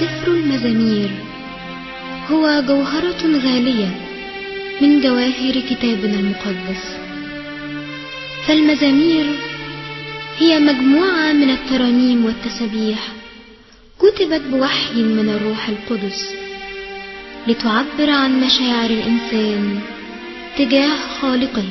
سفر المزامير هو جوهرة غالية من جواهر كتابنا المقدس. فالمزامير هي مجموعة من الترانيم والتسبيح كتبت بوحي من الروح القدس لتعبر عن مشاعر الإنسان تجاه خالقه.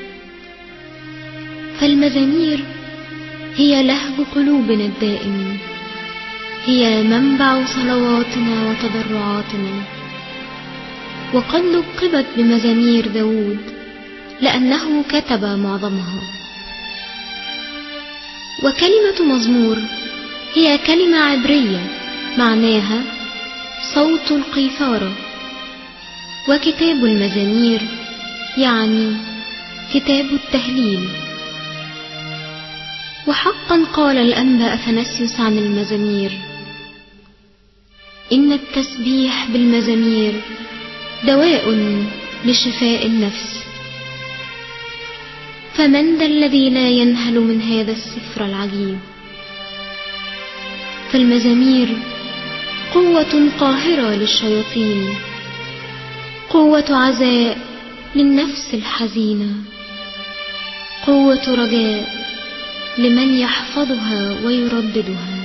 فالمزامير هي لهب قلوبنا الدائم، هي منبع صلواتنا وتضرعاتنا، وقد لقبت بمزامير داود لأنه كتب معظمها. وكلمة مزمور هي كلمة عبرية معناها صوت القيثارة، وكتاب المزامير يعني كتاب التهليل. وحقا قال الأنبا أثناسيوس عن المزامير: إن التسبيح بالمزامير دواء لشفاء النفس. فمن ذا الذي لا ينهل من هذا السفر العجيب؟ فالمزامير قوة قاهرة للشياطين، قوة عزاء للنفس الحزينة، قوة رجاء لمن يحفظها ويرددها.